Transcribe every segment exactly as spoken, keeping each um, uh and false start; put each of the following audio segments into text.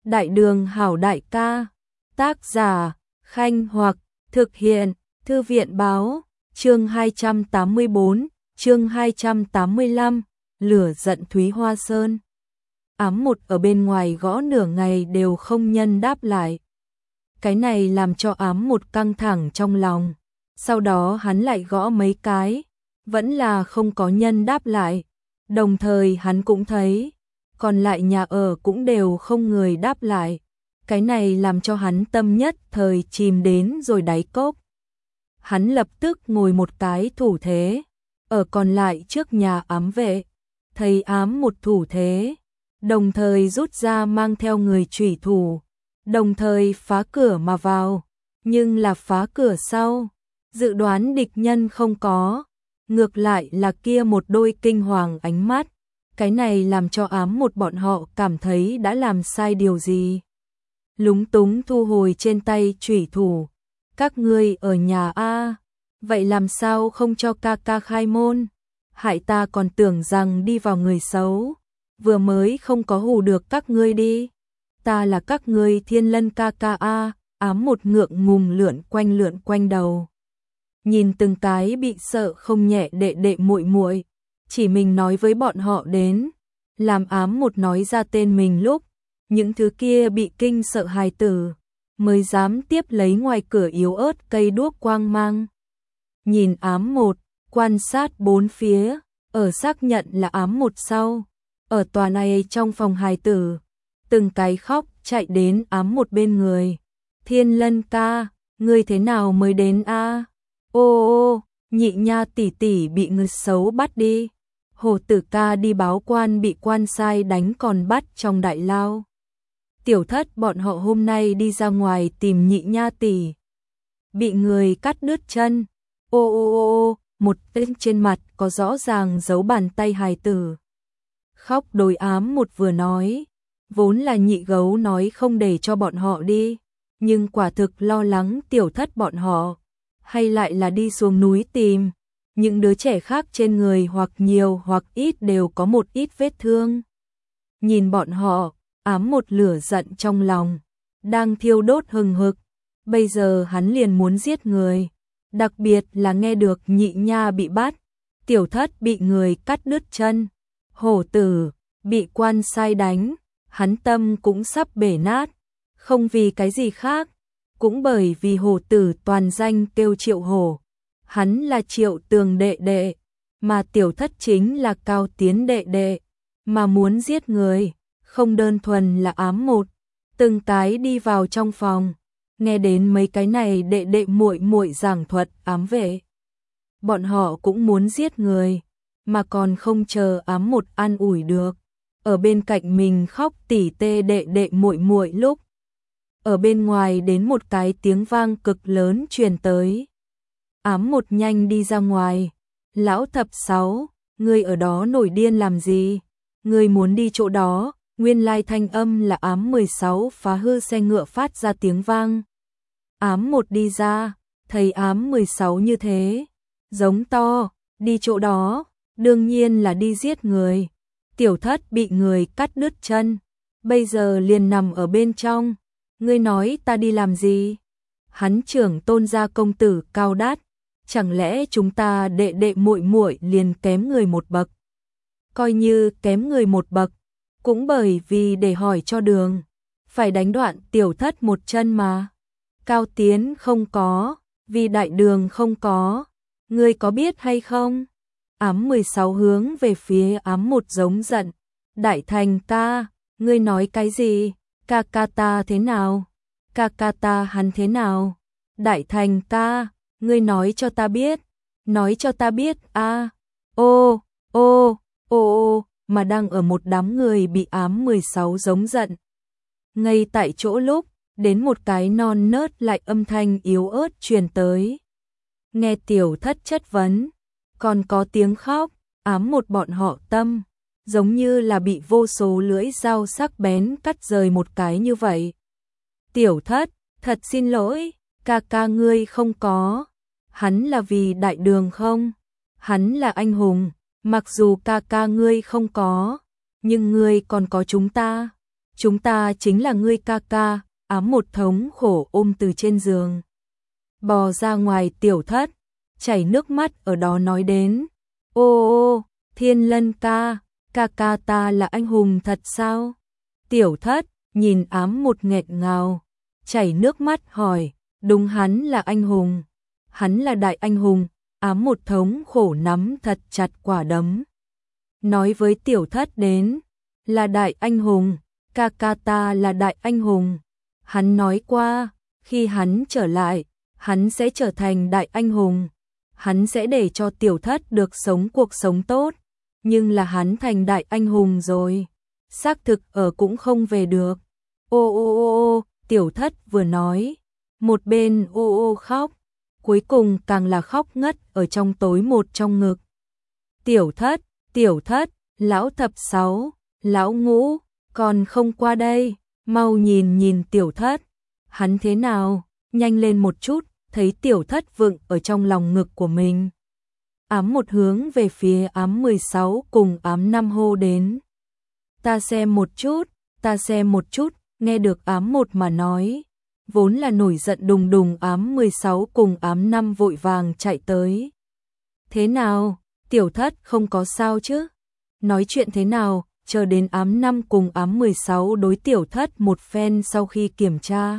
Đại đường hảo đại ca. Tác giả, Khanh Hoặc, thực hiện, Thư viện báo, chương hai trăm tám mươi bốn, chương hai trăm tám mươi lăm, lửa giận Thúy Hoa Sơn. Ám một ở bên ngoài gõ nửa ngày đều không nhân đáp lại. Cái này làm cho ám một căng thẳng trong lòng. Sau đó hắn lại gõ mấy cái, vẫn là không có nhân đáp lại. Đồng thời hắn cũng thấy, còn lại nhà ở cũng đều không người đáp lại. Cái này làm cho hắn tâm nhất thời chìm đến rồi đáy cốc. Hắn lập tức ngồi một cái thủ thế, ở còn lại trước nhà ám vệ, thấy ám một thủ thế, đồng thời rút ra mang theo người chủy thủ, đồng thời phá cửa mà vào, nhưng là phá cửa sau, dự đoán địch nhân không có, ngược lại là kia một đôi kinh hoàng ánh mắt, cái này làm cho ám một bọn họ cảm thấy đã làm sai điều gì. Lúng túng thu hồi trên tay chủy thủ, các ngươi ở nhà a, vậy làm sao không cho ca ca khai môn, hại ta còn tưởng rằng đi vào người xấu, vừa mới không có hù được các ngươi đi, ta là các ngươi Thiên Lân ca ca a. Ám một ngượng ngùng lượn quanh lượn quanh đầu, nhìn từng cái bị sợ không nhẹ đệ đệ muội muội, chỉ mình nói với bọn họ đến, làm ám một nói ra tên mình lúc, những thứ kia bị kinh sợ hài tử, mới dám tiếp lấy ngoài cửa yếu ớt cây đuốc quang mang. Nhìn ám một, quan sát bốn phía, ở xác nhận là ám một sau, ở tòa này trong phòng hài tử, từng cái khóc chạy đến ám một bên người. Thiên Lân ca, ngươi thế nào mới đến a? Ô ô, nhị nha tỷ tỷ bị người xấu bắt đi. Hồ tử ca đi báo quan bị quan sai đánh còn bắt trong đại lao. Tiểu thất bọn họ hôm nay đi ra ngoài tìm nhị nha tỷ, bị người cắt đứt chân. Ô ô ô ô, một tên trên mặt có rõ ràng dấu bàn tay hài tử. Khóc đồi ám một vừa nói, vốn là nhị gấu nói không để cho bọn họ đi, nhưng quả thực lo lắng tiểu thất bọn họ, hay lại là đi xuống núi tìm. Những đứa trẻ khác trên người hoặc nhiều hoặc ít đều có một ít vết thương. Nhìn bọn họ, ám một lửa giận trong lòng, đang thiêu đốt hừng hực, bây giờ hắn liền muốn giết người, đặc biệt là nghe được nhị nha bị bắt, tiểu thất bị người cắt đứt chân, hổ tử bị quan sai đánh, hắn tâm cũng sắp bể nát, không vì cái gì khác, cũng bởi vì hổ tử toàn danh kêu Triệu Hổ, hắn là Triệu Tường đệ đệ, mà tiểu thất chính là Cao Tiến đệ đệ, mà muốn giết người, không đơn thuần là ám một, từng cái đi vào trong phòng, nghe đến mấy cái này đệ đệ muội muội giảng thuật ám vệ. Bọn họ cũng muốn giết người, mà còn không chờ ám một an ủi được, ở bên cạnh mình khóc tỉ tê đệ đệ muội muội lúc. Ở bên ngoài đến một cái tiếng vang cực lớn truyền tới. Ám một nhanh đi ra ngoài. Lão thập sáu, ngươi ở đó nổi điên làm gì? Ngươi muốn đi chỗ đó, nguyên lai thanh âm là ám mười sáu phá hư xe ngựa phát ra tiếng vang. Ám một đi ra, thấy ám mười sáu như thế, giống to, đi chỗ đó, đương nhiên là đi giết người. Tiểu thất bị người cắt đứt chân, bây giờ liền nằm ở bên trong. Ngươi nói ta đi làm gì? Hắn trưởng tôn gia công tử cao đát, chẳng lẽ chúng ta đệ đệ muội muội liền kém người một bậc? Coi như kém người một bậc, cũng bởi vì để hỏi cho đường, phải đánh đoạn tiểu thất một chân mà. Cao Tiến không có, vì đại đường không có, ngươi có biết hay không? Ám mười sáu hướng về phía ám một giống giận, Đại Thành ca, ngươi nói cái gì? Ca ca ta thế nào? Ca ca ta hắn thế nào? Đại Thành ca, ngươi nói cho ta biết, nói cho ta biết a. Ô, ô, ô ô, mà đang ở một đám người bị ám mười sáu giống giận. Ngay tại chỗ lúc, đến một cái non nớt lại âm thanh yếu ớt truyền tới. Nghe tiểu thất chất vấn, còn có tiếng khóc, ám một bọn họ tâm, giống như là bị vô số lưỡi dao sắc bén cắt rời một cái như vậy. Tiểu thất, thật xin lỗi, ca ca ngươi không có, hắn là vì đại đường không? Hắn là anh hùng, mặc dù ca ca ngươi không có, nhưng ngươi còn có chúng ta. chúng ta chính là ngươi ca ca, ám một thống khổ ôm từ trên giường. Bò ra ngoài tiểu thất, chảy nước mắt ở đó nói đến. Ô ô, Thiên Lân ca, ca ca ta là anh hùng thật sao? Tiểu thất, nhìn ám một nghẹn ngào, chảy nước mắt hỏi, đúng hắn là anh hùng, hắn là đại anh hùng, ám một thống khổ nắm thật chặt quả đấm. Nói với tiểu thất đến, là đại anh hùng, ca ca ta là đại anh hùng. Hắn nói qua, khi hắn trở lại, hắn sẽ trở thành đại anh hùng. Hắn sẽ để cho tiểu thất được sống cuộc sống tốt, nhưng là hắn thành đại anh hùng rồi, xác thực ở cũng không về được. Ô ô ô ô, tiểu thất vừa nói, một bên ô ô khóc, cuối cùng càng là khóc ngất ở trong tối một trong ngực. Tiểu thất, tiểu thất, lão thập sáu, lão ngũ, còn không qua đây, mau nhìn nhìn tiểu thất, hắn thế nào, nhanh lên một chút. Thấy tiểu thất vựng ở trong lòng ngực của mình. Ám một hướng về phía ám mười sáu cùng ám năm hô đến. Ta xem một chút, ta xem một chút, nghe được ám một mà nói. Vốn là nổi giận đùng đùng ám mười sáu cùng ám năm vội vàng chạy tới. Thế nào, tiểu thất không có sao chứ? Nói chuyện thế nào, chờ đến ám năm cùng ám mười sáu đối tiểu thất một phen sau khi kiểm tra.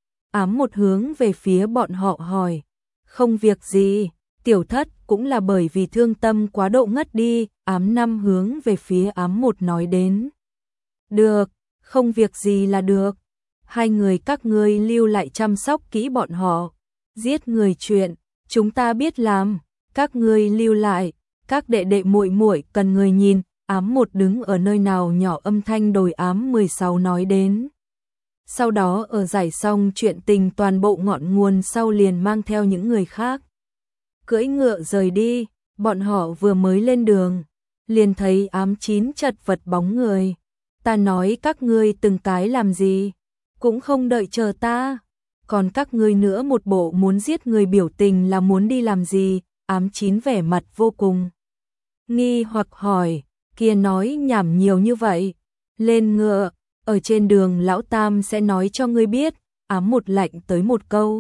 Ám một hướng về phía bọn họ hỏi, không việc gì, tiểu thất cũng là bởi vì thương tâm quá độ ngất đi, ám năm hướng về phía ám một nói đến. Được, không việc gì là được, hai người các ngươi lưu lại chăm sóc kỹ bọn họ, giết người chuyện, chúng ta biết làm, các ngươi lưu lại, các đệ đệ muội muội cần người nhìn, ám một đứng ở nơi nào nhỏ âm thanh đồi ám mười sáu nói đến. Sau đó ở giải xong chuyện tình toàn bộ ngọn nguồn sau liền mang theo những người khác. Cưỡi ngựa rời đi, bọn họ vừa mới lên đường, liền thấy ám chín chật vật bóng người. Ta nói các ngươi từng cái làm gì, cũng không đợi chờ ta. Còn các ngươi nữa một bộ muốn giết người biểu tình là muốn đi làm gì, ám chín vẻ mặt vô cùng nghi hoặc hỏi, kia nói nhảm nhiều như vậy, lên ngựa. Ở trên đường lão tam sẽ nói cho ngươi biết, ám một lạnh tới một câu.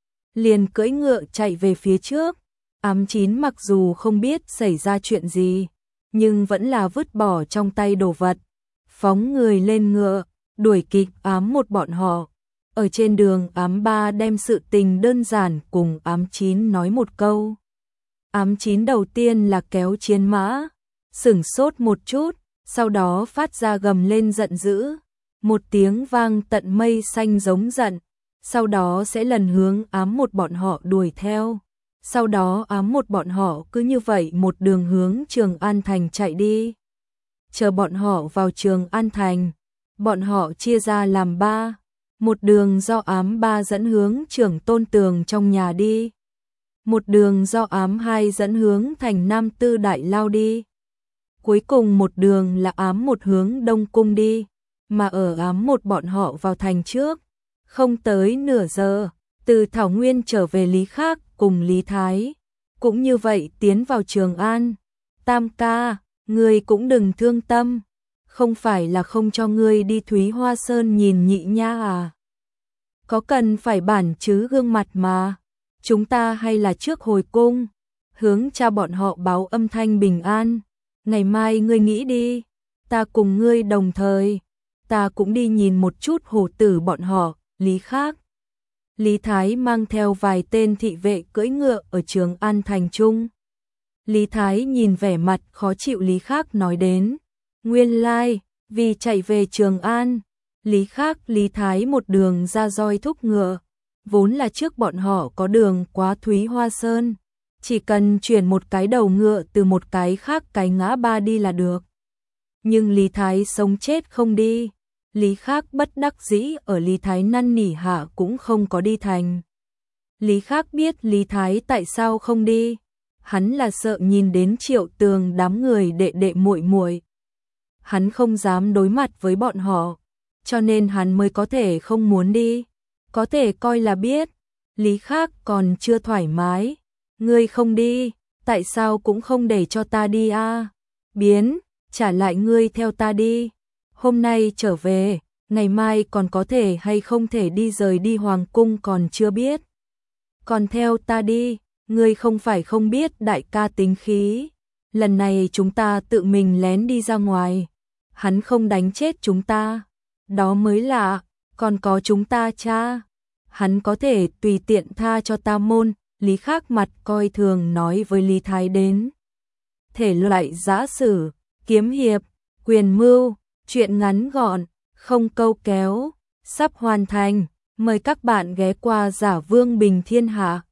Liền cưỡi ngựa chạy về phía trước, ám chín mặc dù không biết xảy ra chuyện gì, nhưng vẫn là vứt bỏ trong tay đồ vật. Phóng người lên ngựa, đuổi kịp ám một bọn họ. Ở trên đường ám ba đem sự tình đơn giản cùng ám chín nói một câu. Ám chín đầu tiên là kéo chiến mã, sửng sốt một chút, sau đó phát ra gầm lên giận dữ. Một tiếng vang tận mây xanh giống giận, sau đó sẽ lần hướng ám một bọn họ đuổi theo. Sau đó ám một bọn họ cứ như vậy một đường hướng Trường An Thành chạy đi. Chờ bọn họ vào Trường An Thành, bọn họ chia ra làm ba. Một đường do ám ba dẫn hướng Trưởng Tôn Tường trong nhà đi. Một đường do ám hai dẫn hướng thành Nam Tư Đại Lao đi. Cuối cùng một đường là ám một hướng Đông Cung đi. Mà ở ám một bọn họ vào thành trước, không tới nửa giờ, từ Thảo Nguyên trở về Lý Khác cùng Lý Thái, cũng như vậy tiến vào Trường An. Tam ca, ngươi cũng đừng thương tâm, không phải là không cho ngươi đi Thúy Hoa Sơn nhìn nhị nha à? Có cần phải bản chứ gương mặt mà, chúng ta hay là trước hồi cung, hướng cha bọn họ báo âm thanh bình an, ngày mai ngươi nghĩ đi, ta cùng ngươi đồng thời. Ta cũng đi nhìn một chút hổ tử bọn họ, Lý Khác. Lý Thái mang theo vài tên thị vệ cưỡi ngựa ở Trường An Thành Trung. Lý Thái nhìn vẻ mặt khó chịu Lý Khác nói đến. Nguyên lai, vì chạy về Trường An, Lý Khác Lý Thái một đường ra roi thúc ngựa. Vốn là trước bọn họ có đường qua Thúy Hoa Sơn. Chỉ cần chuyển một cái đầu ngựa từ một cái khác cái ngã ba đi là được. Nhưng Lý Thái sống chết không đi. Lý Khác bất đắc dĩ ở Lý Thái năn nỉ hạ cũng không có đi thành. Lý Khác biết Lý Thái tại sao không đi, hắn là sợ nhìn đến Triệu Tường đám người đệ đệ muội muội. Hắn không dám đối mặt với bọn họ, cho nên hắn mới có thể không muốn đi. Có thể coi là biết, Lý Khác còn chưa thoải mái, ngươi không đi, tại sao cũng không để cho ta đi a? À? Biến, trả lại ngươi theo ta đi. Hôm nay trở về, ngày mai còn có thể hay không thể đi rời đi hoàng cung còn chưa biết. Còn theo ta đi, ngươi không phải không biết đại ca tính khí, lần này chúng ta tự mình lén đi ra ngoài, hắn không đánh chết chúng ta, đó mới lạ, còn có chúng ta cha, hắn có thể tùy tiện tha cho ta môn. Lý Khắc mặt coi thường nói với Lý Thái đến. Thể loại giã sử, kiếm hiệp, quyền mưu, chuyện ngắn gọn, không câu kéo, sắp hoàn thành, mời các bạn ghé qua Giả Vương Bình Thiên Hạ.